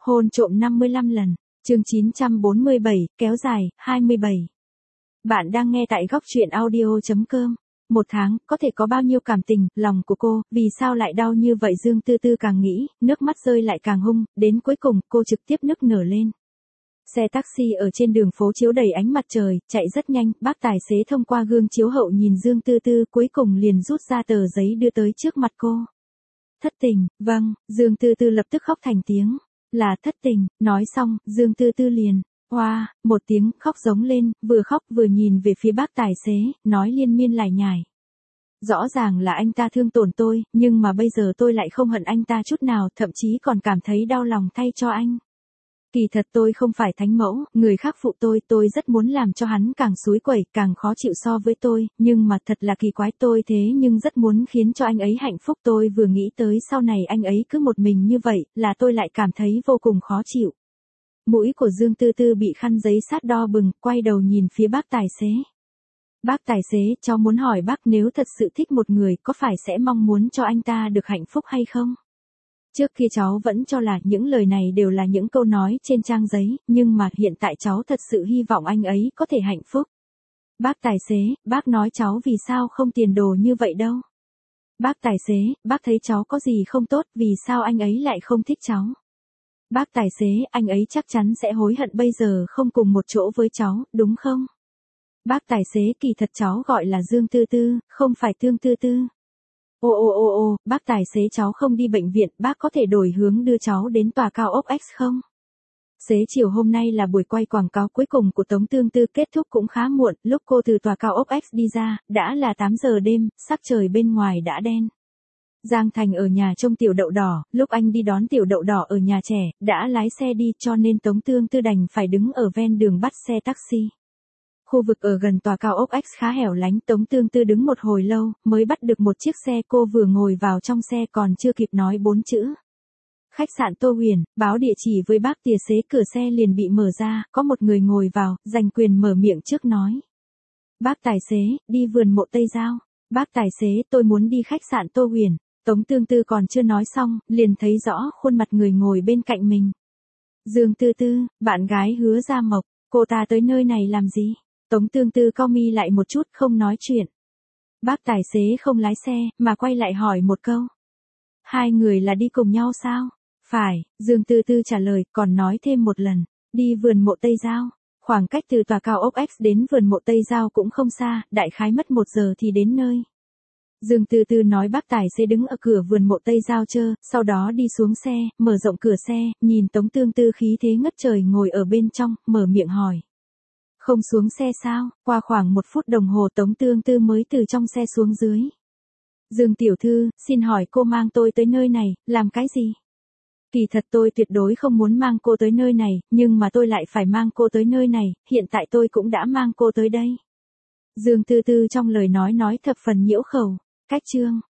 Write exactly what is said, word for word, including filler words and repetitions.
Hôn trộm năm mươi lăm lần, chương chín trăm bốn mươi bảy, kéo dài, hai mươi bảy. Bạn đang nghe tại góc truyện audio chấm com. Một tháng, có thể có bao nhiêu cảm tình, lòng của cô, vì sao lại đau như vậy? Dương Tư Tư càng nghĩ, nước mắt rơi lại càng hung, đến cuối cùng, cô trực tiếp nức nở lên. Xe taxi ở trên đường phố chiếu đầy ánh mặt trời, chạy rất nhanh, bác tài xế thông qua gương chiếu hậu nhìn Dương Tư Tư, cuối cùng liền rút ra tờ giấy đưa tới trước mặt cô. Thất tình, vâng, Dương Tư Tư lập tức khóc thành tiếng. Là thất tình, nói xong, Dương Tư Tư liền, hoa, wow, một tiếng, khóc giống lên, vừa khóc vừa nhìn về phía bác tài xế, nói liên miên lải nhải. Rõ ràng là anh ta thương tổn tôi, nhưng mà bây giờ tôi lại không hận anh ta chút nào, thậm chí còn cảm thấy đau lòng thay cho anh. Kỳ thật tôi không phải thánh mẫu, người khác phụ tôi, tôi rất muốn làm cho hắn càng xúi quẩy, càng khó chịu so với tôi, nhưng mà thật là kỳ quái, tôi thế nhưng rất muốn khiến cho anh ấy hạnh phúc. Tôi vừa nghĩ tới sau này anh ấy cứ một mình như vậy, là tôi lại cảm thấy vô cùng khó chịu. Mũi của Dương Tư Tư bị khăn giấy sát đỏ bừng, quay đầu nhìn phía bác tài xế. Bác tài xế, cháu muốn hỏi bác, nếu thật sự thích một người, có phải sẽ mong muốn cho anh ta được hạnh phúc hay không? Trước kia cháu vẫn cho là những lời này đều là những câu nói trên trang giấy, nhưng mà hiện tại cháu thật sự hy vọng anh ấy có thể hạnh phúc. Bác tài xế, bác nói cháu vì sao không tiền đồ như vậy đâu. Bác tài xế, bác thấy cháu có gì không tốt, vì sao anh ấy lại không thích cháu? Bác tài xế, anh ấy chắc chắn sẽ hối hận bây giờ không cùng một chỗ với cháu, đúng không? Bác tài xế, kỳ thật cháu gọi là Dương Tư Tư, không phải Tương Tư Tư. Ô ô ô ô, bác tài xế, cháu không đi bệnh viện, bác có thể đổi hướng đưa cháu đến tòa cao ốc X không? Xế chiều hôm nay là buổi quay quảng cáo cuối cùng của Tống Tương Tư, kết thúc cũng khá muộn, lúc cô từ tòa cao ốc X đi ra, đã là tám giờ đêm, sắc trời bên ngoài đã đen. Giang Thành ở nhà trông tiểu đậu đỏ, lúc anh đi đón tiểu đậu đỏ ở nhà trẻ, đã lái xe đi cho nên Tống Tương Tư đành phải đứng ở ven đường bắt xe taxi. Khu vực ở gần tòa cao ốc X khá hẻo lánh, Tống Tương Tư đứng một hồi lâu, mới bắt được một chiếc xe. Cô vừa ngồi vào trong xe còn chưa kịp nói bốn chữ. Khách sạn Tô Huyền, báo địa chỉ với bác tài xế, cửa xe liền bị mở ra, có một người ngồi vào, giành quyền mở miệng trước nói. Bác tài xế, đi vườn mộ Tây Giao. Bác tài xế, tôi muốn đi khách sạn Tô Huyền. Tống Tương Tư còn chưa nói xong, liền thấy rõ khuôn mặt người ngồi bên cạnh mình. Dương Tư Tư, bạn gái Hứa Gia Mộc, cô ta tới nơi này làm gì? Tống Tương Tư cau mi lại một chút, không nói chuyện. Bác tài xế không lái xe, mà quay lại hỏi một câu. Hai người là đi cùng nhau sao? Phải, Dương Tư Tư trả lời, còn nói thêm một lần. Đi vườn mộ Tây Giao. Khoảng cách từ tòa cao ốc X đến vườn mộ Tây Giao cũng không xa, đại khái mất một giờ thì đến nơi. Dương Tư Tư nói bác tài xế đứng ở cửa vườn mộ Tây Giao chơ, sau đó đi xuống xe, mở rộng cửa xe, nhìn Tống Tương Tư khí thế ngất trời ngồi ở bên trong, mở miệng hỏi. Không xuống xe sao? Qua khoảng một phút đồng hồ Tống Tương Tư mới từ trong xe xuống dưới. Dương tiểu thư, xin hỏi cô mang tôi tới nơi này, làm cái gì? Kỳ thật tôi tuyệt đối không muốn mang cô tới nơi này, nhưng mà tôi lại phải mang cô tới nơi này, hiện tại tôi cũng đã mang cô tới đây. Dương Tư Tư trong lời nói nói thập phần nhiễu khẩu. Cách chương,